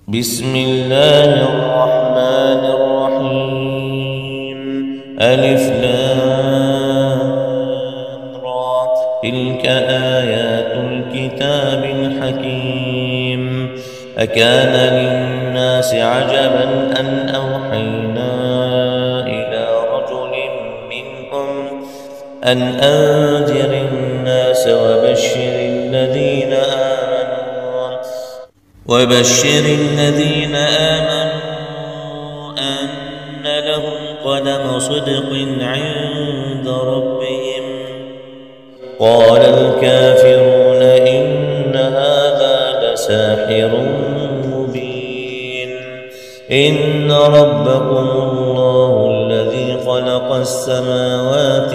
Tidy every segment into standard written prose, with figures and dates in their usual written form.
بسم الله الرحمن الرحيم. ألف لام را. تلك آيات الكتاب الحكيم. أكان للناس عجبا أن أوحينا إلى رجل منهم أن أنذر الناس وبشر الذين آمنوا أن لهم قدم صدق عند ربهم. قال الكافرون إن هذا لساحر مبين. إن ربكم الله الذي خلق السماوات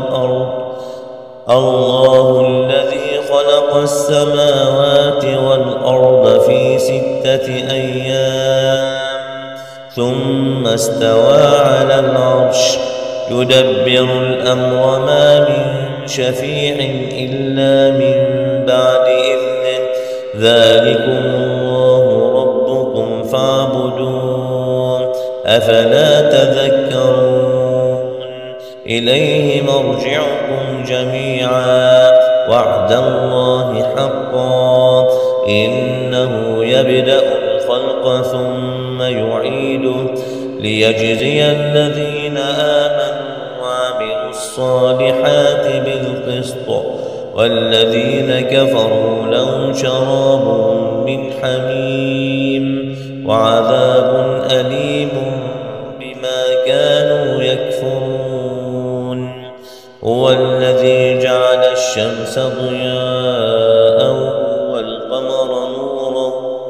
والأرض في 6 أيام ثم استوى على العرش يدبر الأمر ما من شفيع إلا من بعد إذنه. ذلكم الله ربكم فاعبدوه أفلا تذكرون. إليه مرجعكم جميعا وعد الله حقا إنه يبدأ الخلق ثم يعيده ليجزي الذين آمنوا وعملوا الصالحات بالقسط والذين كفروا لهم شراب من حميم وعذاب أليم بما كانوا يكفرون. هو الذي جعل الشمس ضياء والقمر نورا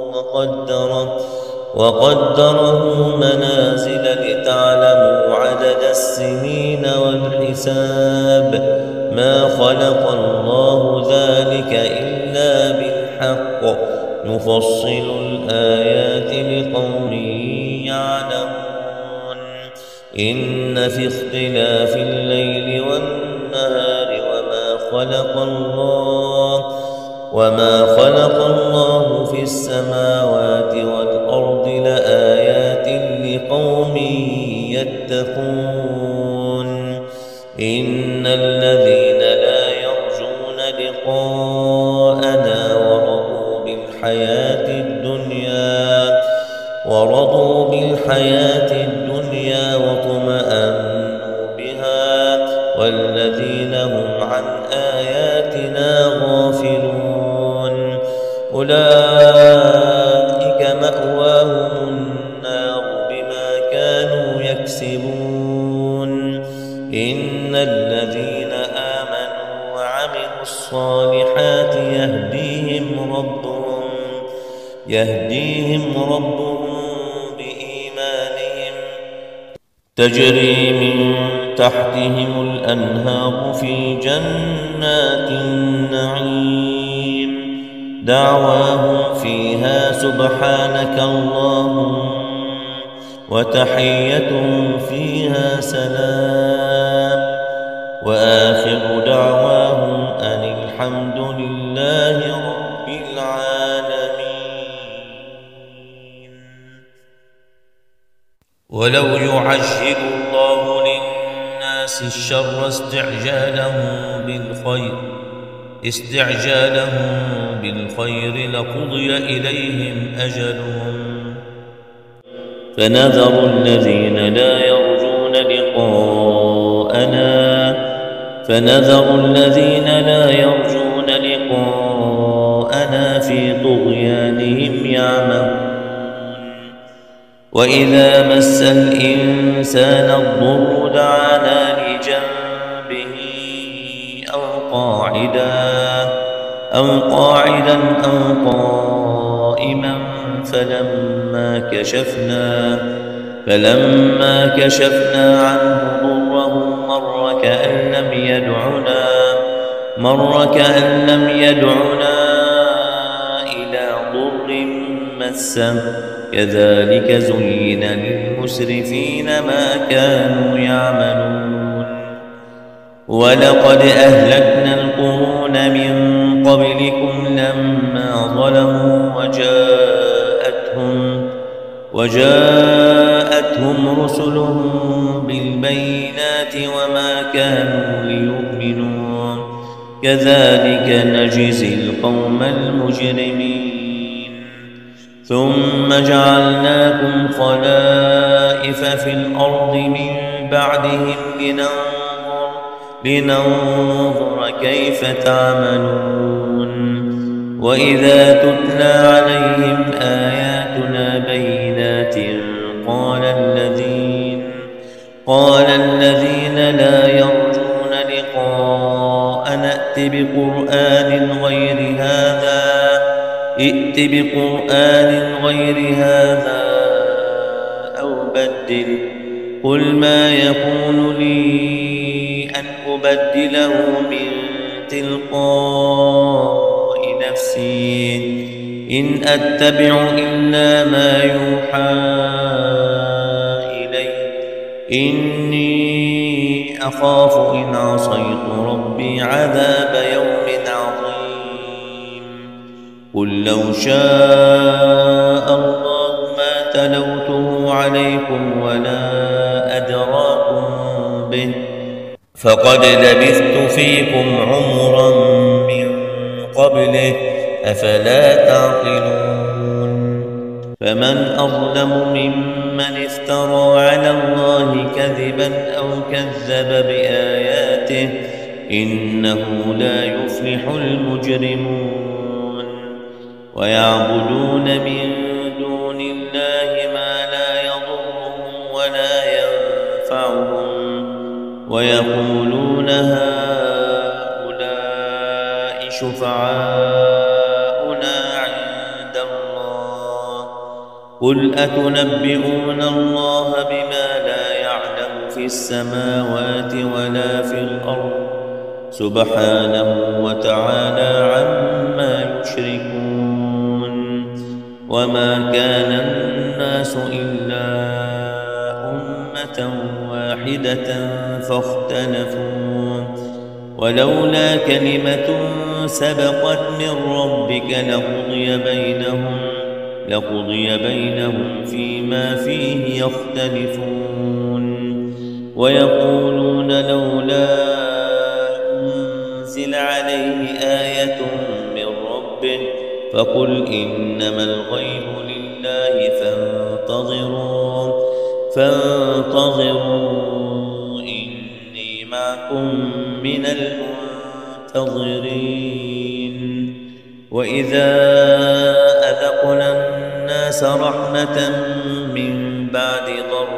وقدره منازل لتعلموا عدد السنين والحساب. ما خلق الله ذلك إلا بالحق نفصل الآيات لقوم يعلمون. إن في اختلاف الليل والنهار وما خلق الله في السماوات والأرض لآيات لقوم يتقون. إن الذين لا يرجون لقاءنا ورضوا بالحياة الدنيا واطمأنوا بها والذين هم عن آياتنا غافلون أولئك مأواهم النار بما كانوا يكسبون. إن الذين آمنوا وعملوا الصالحات يهديهم ربهم بإيمانهم تجري من تحتهم الأنهار في جنات النعيم دعواهم فيها سبحانك اللهم وتحيتهم فيها سلام وآخر دعواهم أن الحمد لله رب العالمين. ولو يعجل الله للناس الشر استعجالهم بالخير لقضي إليهم أجلهم فنذر الذين لا يرجون لقاءنا في طغيانهم يعمهون. وإذا مس الإنسان الضر دعانا لجنبه أو قاعدا أو قائما فلما كشفنا عنه ضره مر كأن لم يدعنا إلى ضر مسه. كذلك زين للمسرفين ما كانوا يعملون. ولقد أهلكنا القرون من قبلكم لما ظلموا وجاءتهم وجاءتهم رسلهم بالبينات وما كانوا ليؤمنوا كذلك نجزي القوم المجرمين ثم جعلناكم خلائف في الأرض من بعدهم لننظر كيف تعملون وإذا تتلى عليهم آياتنا بينات قال الذين لا يرجون لقاءنا ائت بقرآن غير هذا أو بدل قل ما يكون لي أن أبدله من تلقاء نفسي إن أتبع إلا ما يوحى إلي إني أخاف إن عصيت ربي عذاب يوم عظيم قل لو شاء الله ما تلوته عليكم ولا أدراكم به فقد لبثت فيكم عمرا من قبله أفلا تعقلون فمن أظلم ممن افترى على الله كذبا أو كذب بآياته إنه لا يفلح المجرمون ويعبدون من دون الله ما لا يضرهم ولا ينفعهم ويقولون هؤلاء شفعاؤنا عند الله قل أتنبئون الله بما لا يعلم في السماوات ولا في الأرض سبحانه وتعالى عما يشركون وما كان الناس إلا أمة واحدة فاختلفوا ولولا كلمة سبقت من ربك لقضي بينهم فيما فيه يختلفون ويقولون لولا أنزل عليه آية من ربه فقل إنما الغيب لله فانتظروا إني معكم من المنتظرين وإذا أذقنا الناس رحمة من بعد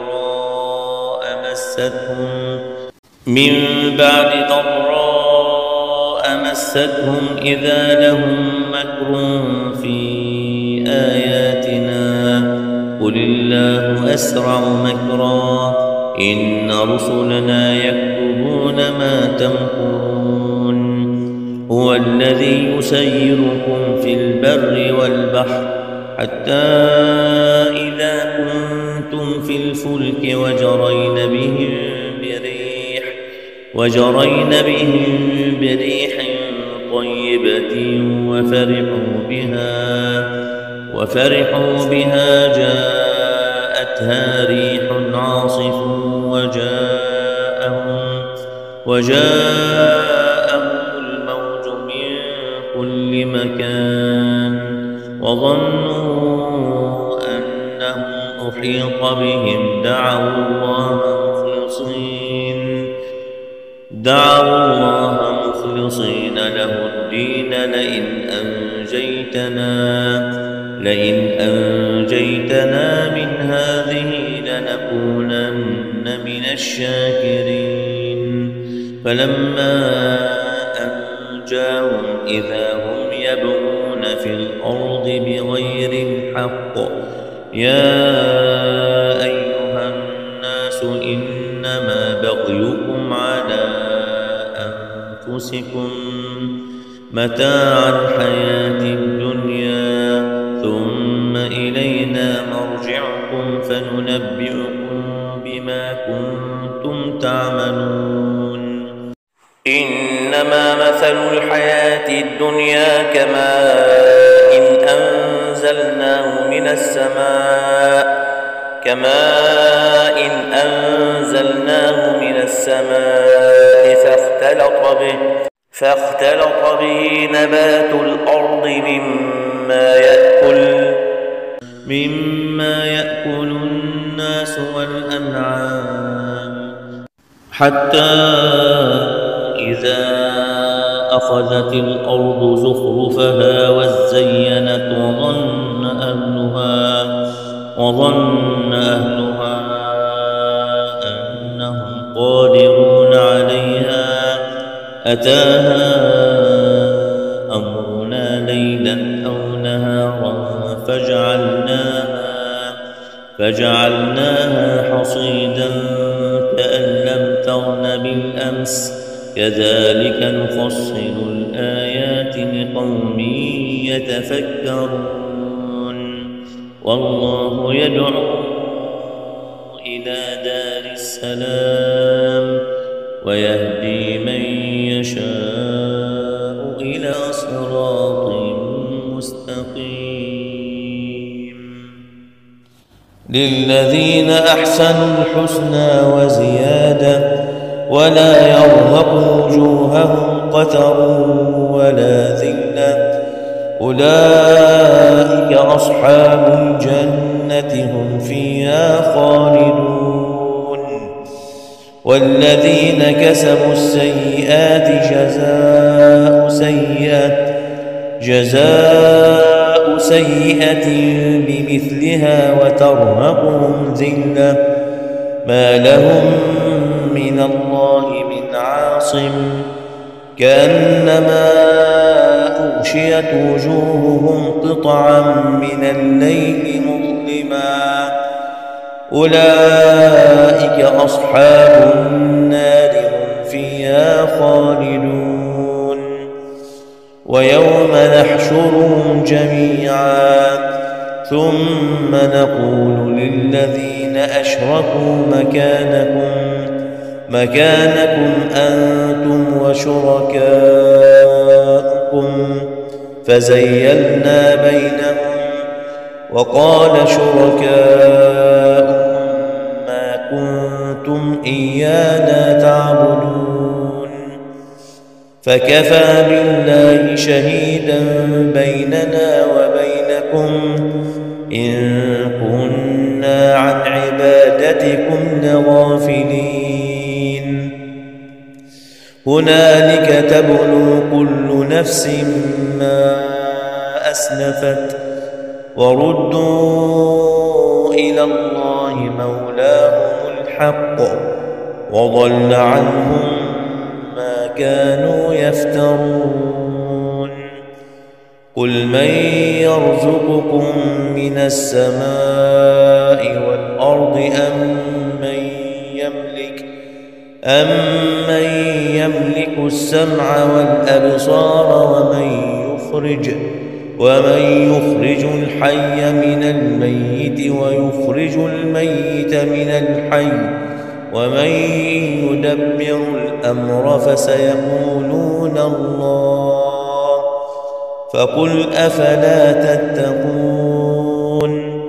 ضراء مستهم إذا لهم مكر في آياتنا قل الله أسرع مكرا إن رسلنا يكتبون ما تمكرون هو الذي يسيركم في البر والبحر حتى إذا كنتم في الفلك وجرين بهم بريح طيبة وفرحوا بها جاءتها ريح عاصف وجاءهم الموج من كل مكان وظنوا أنهم أحيط بهم دعوا الله مخلصين له الدين لئن أنجيتنا من هذه لنكونن من الشاكرين فلما أنجاهم إذا هم يبغون في الأرض بغير الحق يا أيها الناس إنما بغيكم على أنفسكم متاع الحياة الدنيا ثم إلينا مرجعكم فننبئكم بما كنتم تعملون إنما مثل الحياة الدنيا كماء إن أنزلناه من السماء كماء أنزلناه من السماء فاختلط به نبات الأرض مما يأكل الناس والأنعام حتى إذا أخذت الأرض زخرفها وزينت وظن أهلها أنهم قادرون عليها أتاها أمرنا ليلا أو نهارا فجعلناها حصيدا كأن لم تغن بالأمس كذلك نفصل الآيات لقوم يتفكرون والله يدعو إلى دار السلام ويهدي من يشاء إلى صراط مستقيم للذين أحسنوا الحسنى وزيادة ولا يرهق وجوههم قتر ولا ذلة أولئك أصحاب الجنة هم فيها خالدون والذين كسبوا السيئات جزاء سيئة بمثلها وترهقهم ذلة ما لهم من الله من عاصم كأنما أغشيت وجوههم قطعا من الليل مظلما أولئك أصحاب النار هم فيها خالدون ويوم نحشرهم جميعا ثم نقول للذين أشركوا مكانكم أنتم وشركاؤكم فزيلنا بينهم وقال شركاؤهم ما كنتم إيانا تعبدون فكفى بالله شهيدا بيننا وبينكم إن كنا عن عبادتكم لغافلين هنالك تبلو كل نفس ما أسلفت وردوا إلى الله مولاهم الحق وضل عنهم ما كانوا يفترون قل من يرزقكم من السماء والأرض أمن يملك السمع والأبصار ومن يخرج الحي من الميت ويخرج الميت من الحي ومن يدبر الأمر فسيقولون الله فقل أفلا تتقون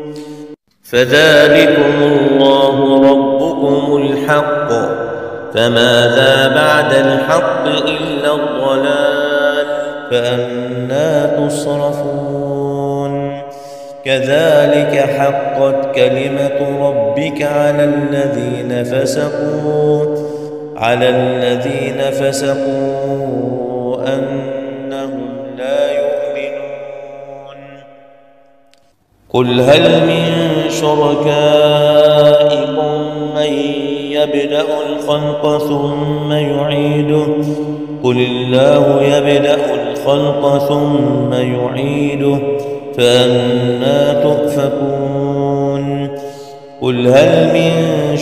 فذلكم الله ربكم الحق فماذا بعد الحق إلا الضلال فأنى تصرفون كذلك حقت كلمة ربك على الذين فسقوا أنهم لا يؤمنون قل هل من شركائكم من يبدأ الخلق ثم يعيده قل الله يبدأ الخلق ثم يعيده فأنى تؤفكون قل هل من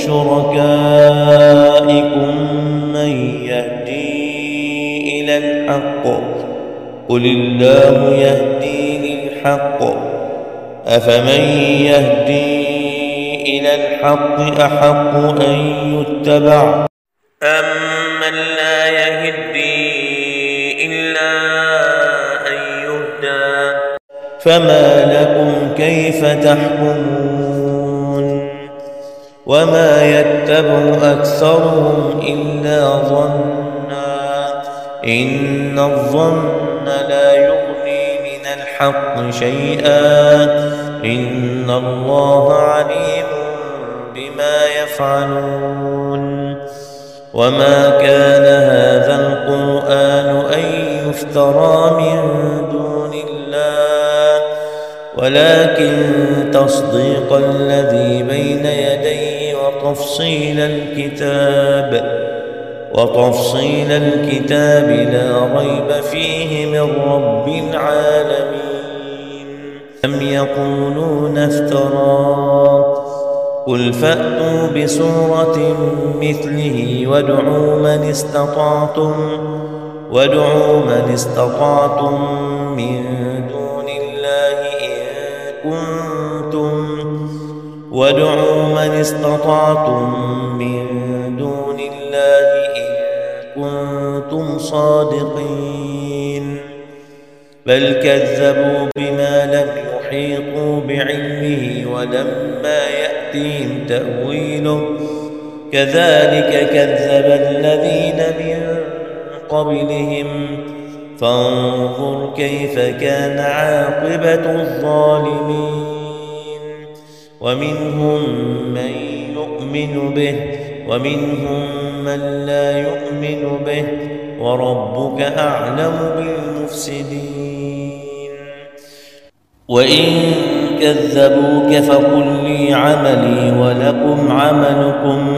شركائكم من يهدي إلى الحق قل الله يهدي للحق أفمن يهدي إلى الحق أحق أن يتبع أمن لا يهدي إلا أن يهدى فما لكم كيف تحكمون وما يتبع أكثرهم إلا ظنا إن الظن لا يغني من الحق شيئا إن الله عليم بما يفعلون وما كان هذا القرآن أن يفترى من دون الله ولكن تصديق الذي بين يديه وتفصيل الكتاب لا ريب فيه من رب العالمين أم يقولون افتراه قل فأتوا بسورة مثله وادعوا من استطعتم من دون الله إن كنتم صادقين بل كذبوا بما لم يحيطوا بعلمه ولما يأتهم تأويله كذلك كذب الذين من قبلهم فانظر كيف كان عاقبة الظالمين ومنهم من يؤمن به ومنهم من لا يؤمن به وربك أعلم بالمفسدين وإن كذبوك فقل لي عملي ولكم عملكم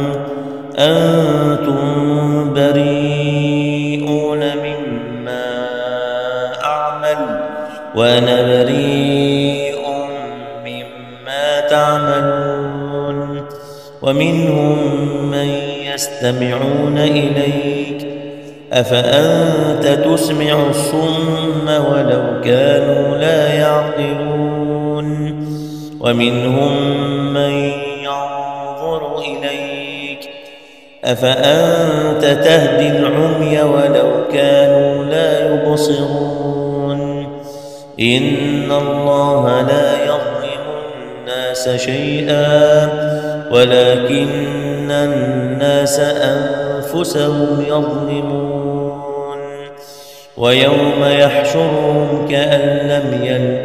أنتم بريئون مما أعمل وأنا بريء مما تعملون ومنهم من يستمعون إليك أفأنت تسمع الصم ولو كانوا لا يعقلون ومنهم من ينظر إليك أفأنت تهدي العمي ولو كانوا لا يبصرون إن الله لا يظلم الناس شيئا ولكن الناس أنفسهم يظلمون ويوم يحشرهم كأن لم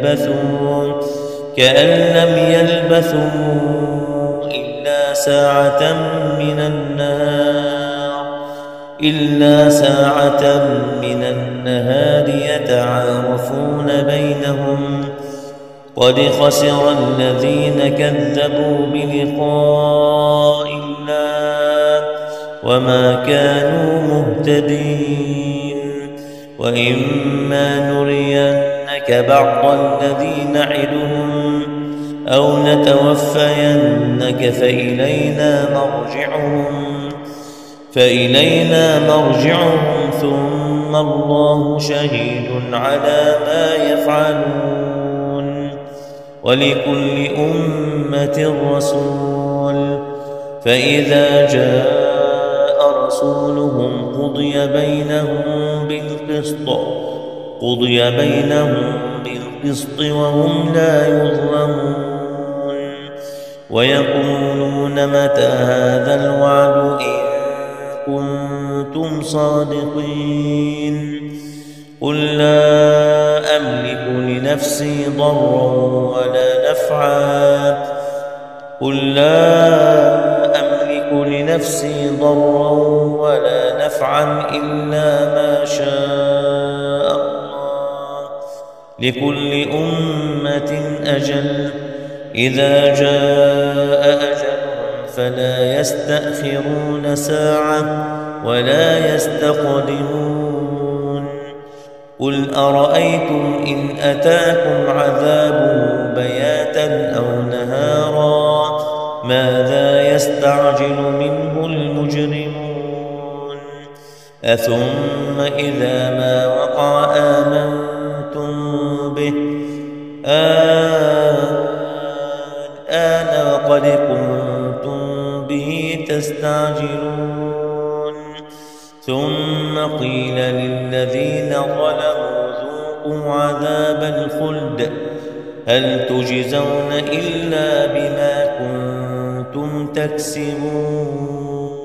يلبثوا إلا ساعة من النهار يتعارفون بينهم قد خسر الذين كذبوا بلقاء الله وما كانوا مهتدين وإما نرينك بعض الذي نعدهم أو نتوفينك فإلينا مرجعهم ثم الله شهيد على ما يفعلون ولكل أمة رسول فإذا جاء رسولهم قضي بينهم بالقسط وهم لا يظلمون ويقولون متى هذا الوعد إن كنتم صادقين قل لا أملك لنفسي ضرا ولا نفعا إلا ما شاء الله لكل أمة أجل إذا جاء أجلهم فلا يستأخرون ساعة ولا يستقدمون قل أرأيتم إن أتاكم عذابه بياتا أو نهارا ماذا يستعجل منه المجرمون أثم إذا ما وقع آمنتم به الآن وقد كنتم به تستعجلون ثم قيل للذين ظلموا ذوقوا عذاب الخلد هل تجزون إلا بما كنتم تكسبون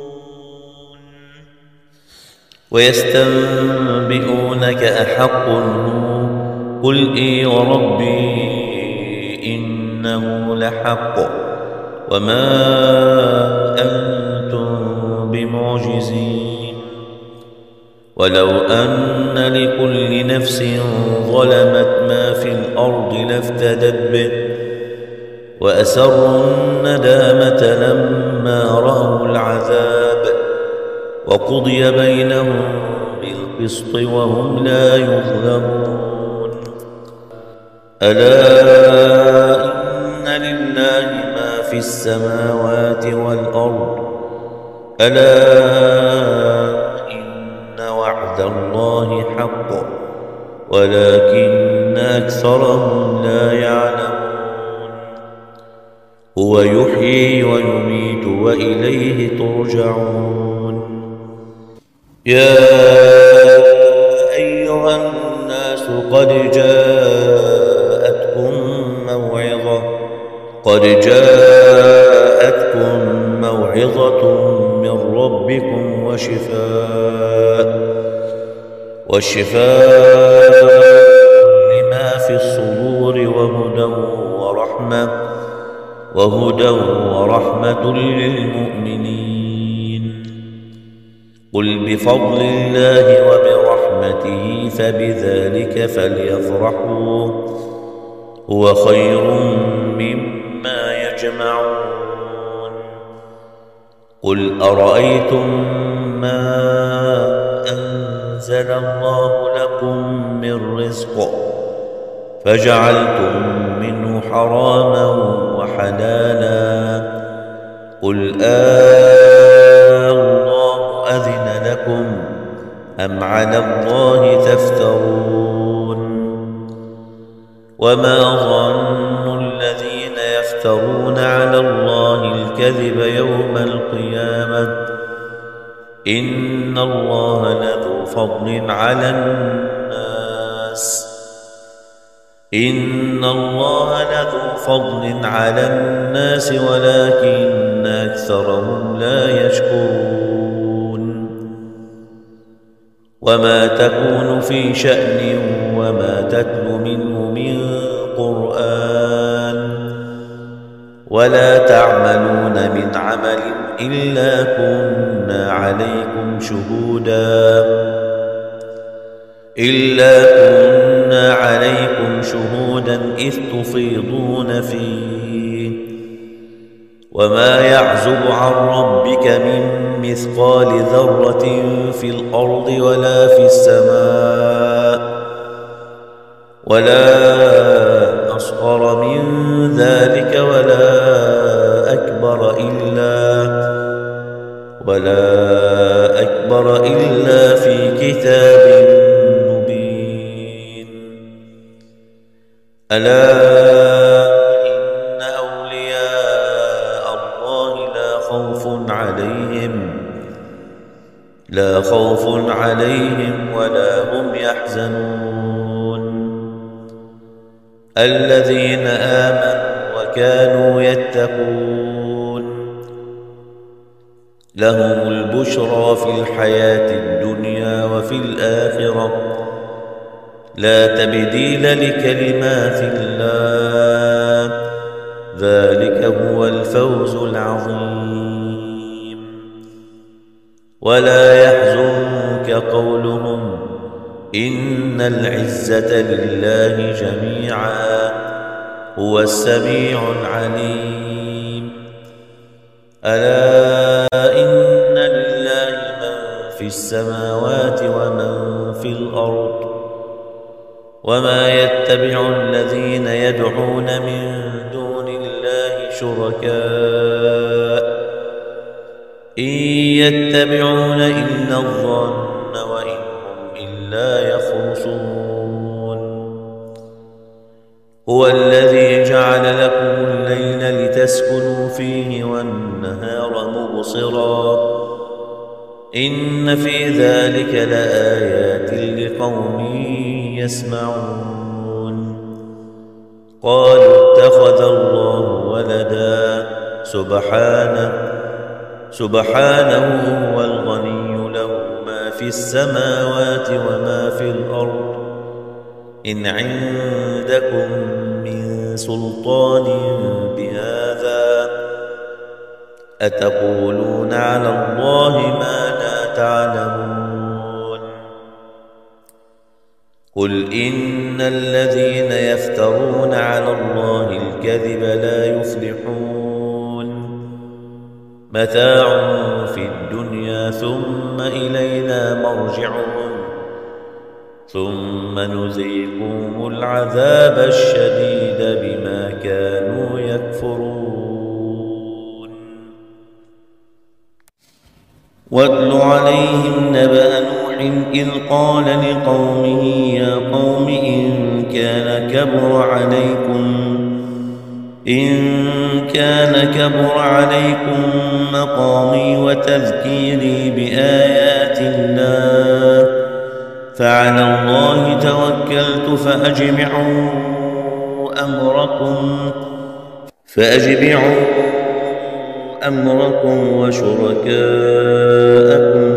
ويستنبئونك أحق هو قل إي وربي إنه لحق وما أنتم بمعجزين ولو أن لكل نفس ظلمت ما في الأرض لافتدت به وأسروا الندامة لما رأوا العذاب وقضي بينهم بالقسط وهم لا يظلمون ألا إن لله ما في السماوات والأرض ألا إن وعد الله حق ولكن أكثرهم لا يعلمون هو يحيي ويميت وإليه ترجعون يا أيها الناس قد جاءتكم موعظة من ربكم وشفاء لما في الصدور وهدى ورحمة للمؤمنين قل بفضل الله وبرحمته فبذلك فليفرحوا هو خير مما يجمعون قل أرأيتم ما أنزل الله لكم من رزق فجعلتم منه حراما وحلالا قل الله أذن لكم أم على الله تفترون وما ظن الذين يفترون على الله الكذب يوم القيامة إن الله لذو فضل على الناس ولكن أكثرهم لا يشكرون وما تكون في شأن وما تتلو منه من قرآن ولا تعملون من عمل إلا كنا عليكم شهودا إذ تفيضون فيه وما يعزب عن ربك من مثقال ذرة في الأرض ولا في السماء ولا أصغر من ذلك ولا أكبر إلا في كتاب مبين ألا إن أولياء الله لا خوف عليهم ولا هم يحزنون الذين آمنوا وكانوا يتقون لهم البشرى في الحياة الدنيا وفي الآخرة لا تبديل لكلمات الله ذلك هو الفوز العظيم ولا يحزنك قولهم إن العزة لله جميعا هو السميع العليم ألا إن لله من في السماوات ومن في الأرض وما يتبع الذين يدعون من دون الله شركاء إن يتبعون إلا الظن وإن هم إلا يخرصون هو الذي جعل لكم الليل لتسكنوا فيه والنهار مبصرا إن في ذلك لآيات لقوم يسمعون قالوا اتخذ الله ولدا سبحانه هو الغني، له ما في السماوات وما في الأرض. إن عندكم من سلطان بهذا أتقولون على الله ما لا تعلمون. قل إن الذين يفترون على الله الكذب لا يفلحون. متاع في الدنيا ثم إلينا مرجعهم ثم نذيقهم العذاب الشديد بما كانوا يكفرون. واتل عليهم نبأ نوح إذ قال لقومه يا قوم إن كان كبر عليكم مقامي وتذكيري بآيات الله فعلى الله توكلت فأجمعوا أمركم وشركاءكم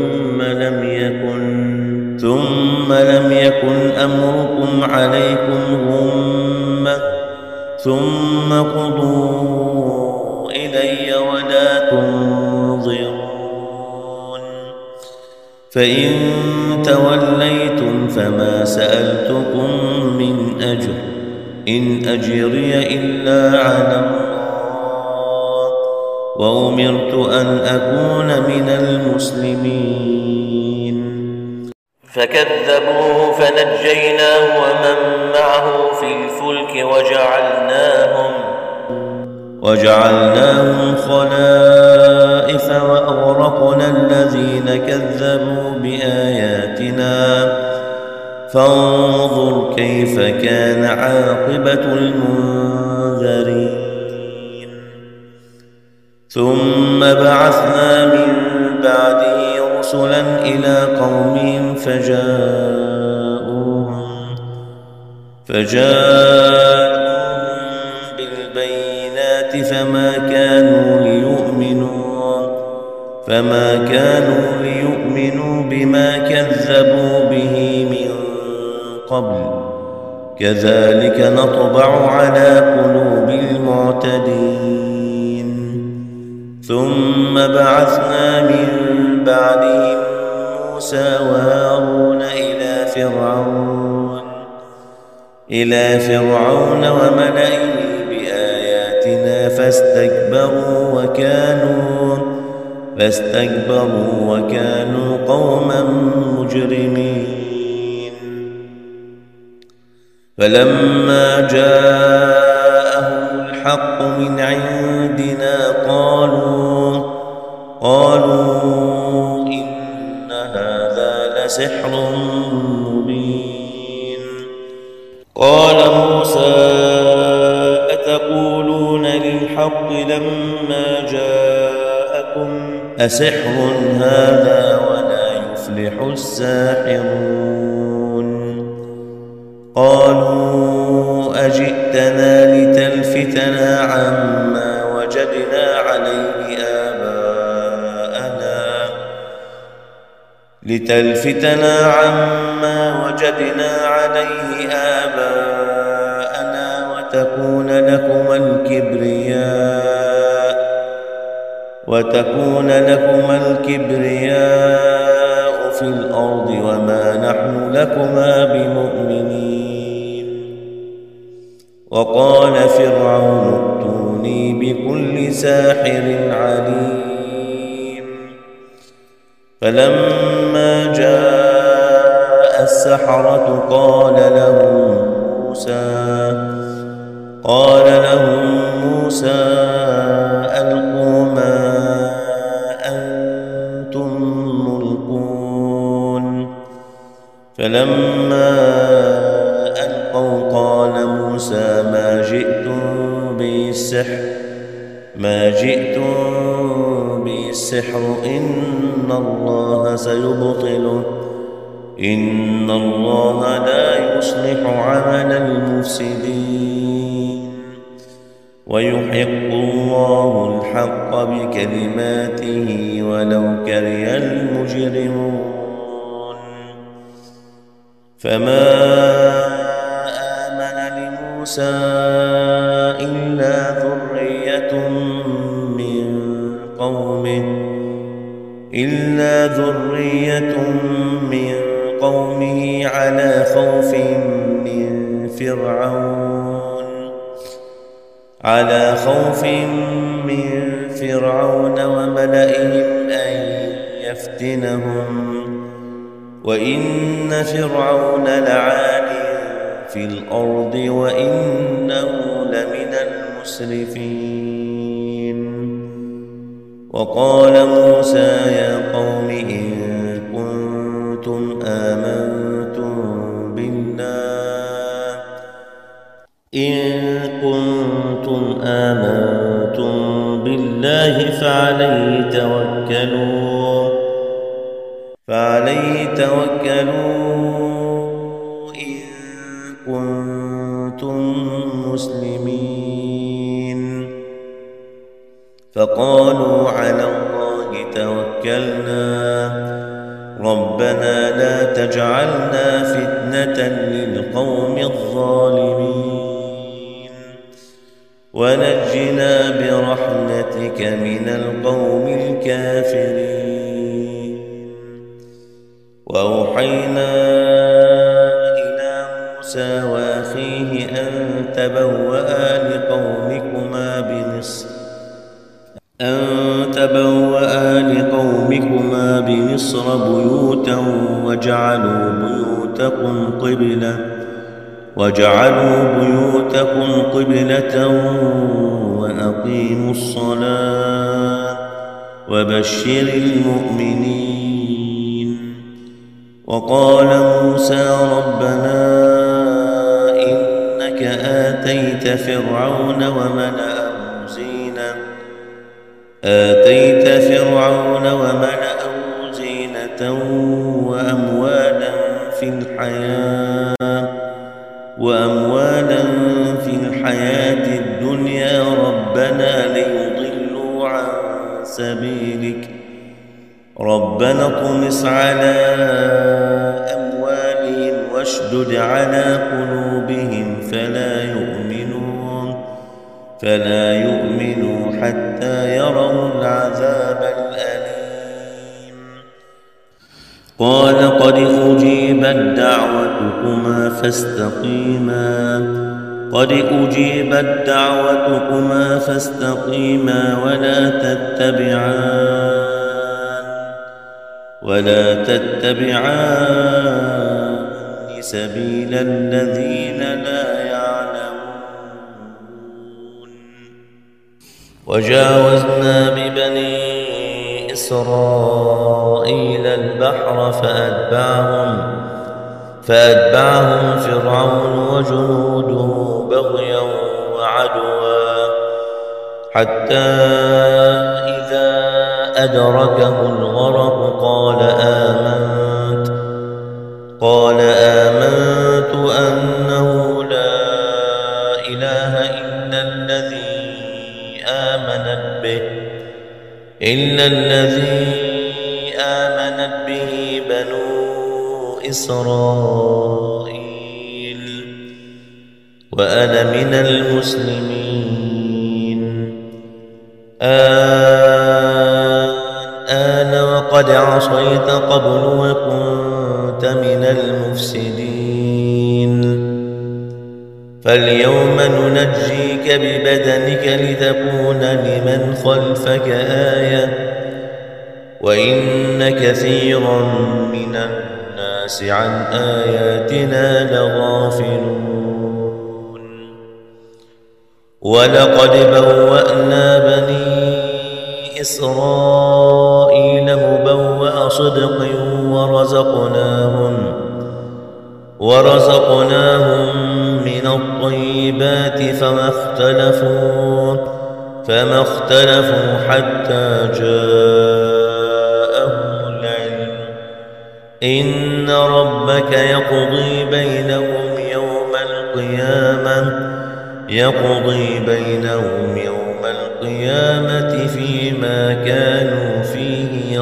ثم لم يكن أمركم عليكم غمة ثم قضوا إلي ولا تنظرون. فإن توليتم فما سألتكم من أجر إن أجري إلا على الله وأمرت أن أكون من المسلمين. فكذبوه فنجيناه ومن معه في الفلك وجعلناهم خلائف وأغرقنا الذين كذبوا بآياتنا فانظر كيف كان عاقبة المنذرين. ثم بعثنا من بعده رسلا إلى قومهم فجاءوهم بالبينات فما كانوا ليؤمنوا بما كذبوا به من قبل كذلك نطبع على قلوب المعتدين. ثم بعثنا من بعدهم موسى وهارون إلى فرعون وملئه بآياتنا فاستكبروا وكانوا قوما مجرمين. فلما جاءهم الحق من عندنا قالوا إن هذا لسحر مبين. قال موسى أتقولون للحق لما جاءكم أسحر هذا ولا يفلح الساحرون. قالوا أجئتنا لتلفتنا عما وجدنا عليه آباءنا وتكون لكما الكبرياء في الأرض وما نحن لكما بمؤمنين. وقال فرعون ائتوني بكل ساحر عليم. فلما جاء السحرة قال لهم موسى ألقوا ما أنتم ملقون. فلما ألقوا قال موسى ما جئتم به السحر إن الله سيبطله إن الله لا يصلح عمل المفسدين. ويحق الله الحق بكلماته ولو كره المجرمون. فما آمن لموسى إلا ذرية من قومه على خوف من فرعون وملئهم أن يفتنهم، وإن فرعون لعال في الأرض وإنه لمن المسرفين. وقال موسى يا قوم إن كنتم آمنتم بالله فعليه توكلوا إن كنتم مسلمين. فقالوا على الله توكلنا ربنا لا تجعلنا فتنة للقوم الظالمين ونجنا برحمتك من القوم الكافرين. وأوحينا إلى موسى وأخيه أن تبوأ لقومكما بمصر بيوتا وجعلوا بيوتكم قبلة وأقيموا الصلاة وبشر المؤمنين. وقال موسى ربنا إنك آتيت فرعون وملأه زينة وأموالا في الحياة الدنيا ربنا ليضلوا عن سبيلك ربنا اطمس على أموالهم واشدد على قلوبهم فلا يؤمنوا حتى يروا العذاب الأليم. قال قد أجيبت دعوتكما فاستقيما ولا تتبعان سبيل الذين لا يعلمون. وجاوزنا ببني إسرائيل البحر فأتبعهم فرعون وجنوده بغيا وعدوا حتى إذا أدركه الغرق قال آمنت أنه لا إله إلا الذي آمنت به بنو إسرائيل وأنا من المسلمين. الآن وقد عصيت قبل وكنت من المفسدين فاليوم ننجيك ببدنك لتكون لمن خلفك آية وإن كثيرا من الناس عن آياتنا لغافلون. ولقد بوأنا بني إسرائيل مبوأ صدق ورزقناهم من الطيبات فما اختلفوا حتى جاءهم العلم. إن ربك يقضي بينهم يقضي بينهم يوم القيامة فيما كانوا فيه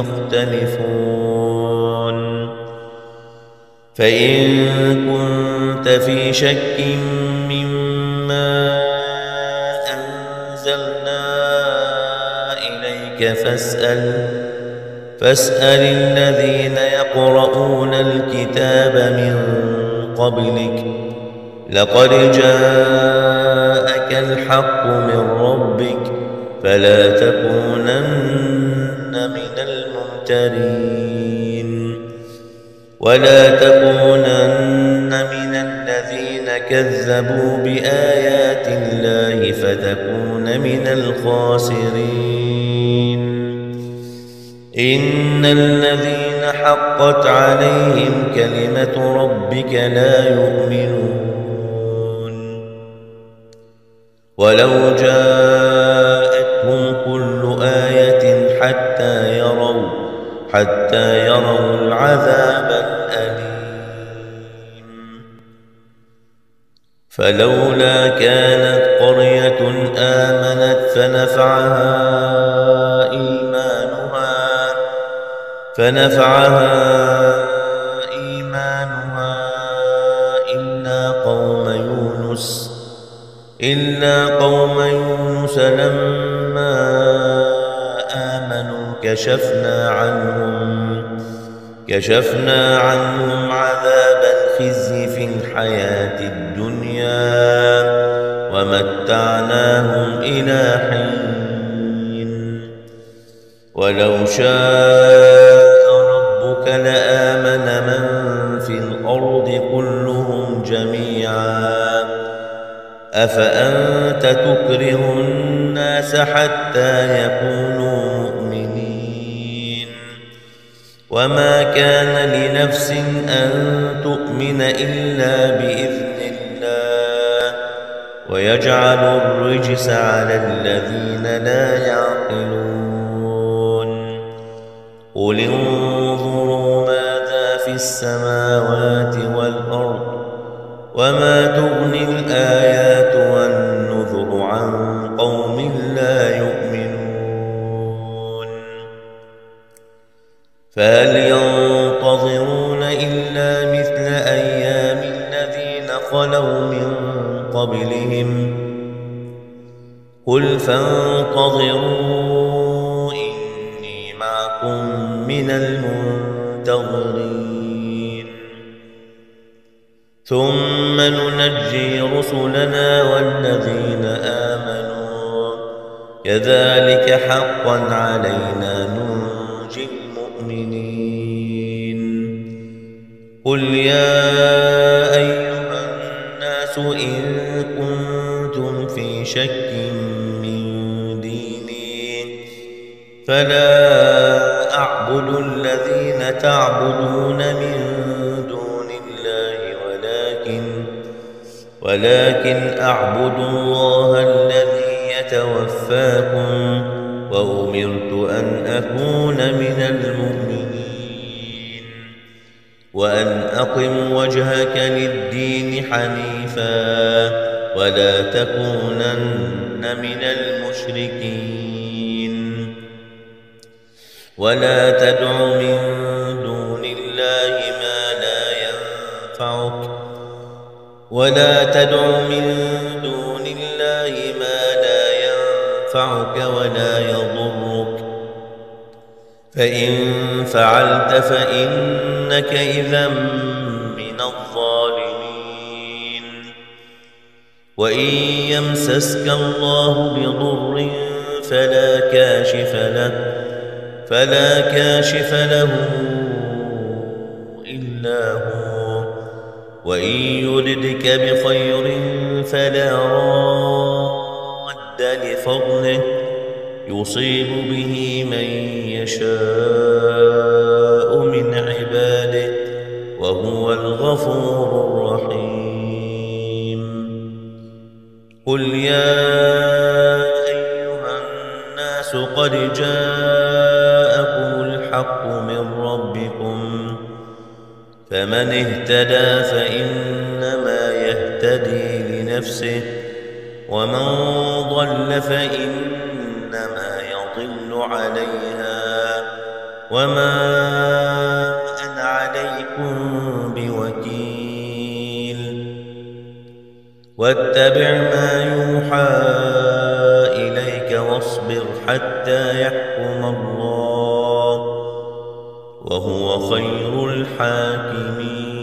يختلفون. فإن كنت في شك مما أنزلنا إليك فاسأل الذين يقرؤون الكتاب من قبلك، لقد جاءك الحق من ربك، فلا تكونن من الممترين، ولا تكونن من الذين كذبوا بآيات الله فتكون من الخاسرين. إن الذين حقت عليهم كلمة ربك لا يؤمنون، ولو جاءتهم كل آية حتى يروا العذاب الأليم. فلولا كانت قرية آمنت فنفعها إيمانها إلا قوم يونس لما آمنوا كشفنا عنهم عذاب الخزي في الحياة الدنيا ومتعناهم إلى حين. ولو شاء ربك لآمن من في الأرض كلهم جميعا، أفأنت تكره الناس حتى يكونوا مؤمنين؟ وما كان لنفس أن تؤمن إلا بإذن الله، ويجعل الرجس على الذين لا يعقلون. قل انظروا ماذا في السماوات والأرض وما تغني الآيات والنذر عن قوم لا يؤمنون. فهل ينتظرون إلا مثل أيام الذين خلوا من قبلهم؟ قل فانتظروا إني معكم من المنتظرين. ثم ننجي رسلنا والذين آمنوا، كذلك حقا علينا ننجي المؤمنين. قل يا أيها الناس إن كنتم في شك من ديني فلا أعبد الذين تعبدون من دون الله، ولكن أعبد الله الذي يتوفاكم، وأمرت أن أكون من المؤمنين، وأن أقم وجهك للدين حنيفا ولا تكونن من المشركين. ولا تدع من دون الله ما لا ينفعك ولا يضرك، فإن فعلت فإنك إذا من الظالمين. وإن يمسسك الله بضر فلا كاشف له إلا هو، وإن يردك بخير فلا راد لفضله، يصيب به من يشاء من عباده، وهو الغفور الرحيم. قل يا أيها الناس قد جاءكم الحق من ربكم، فمن اهتدى فإنما يهتدي لنفسه، ومن ضل فإنما يضل عليها وما أنا عليكم بوكيل واتبع ما يوحى إليك واصبر حتى يحكم الله وهو خير الحاكمين.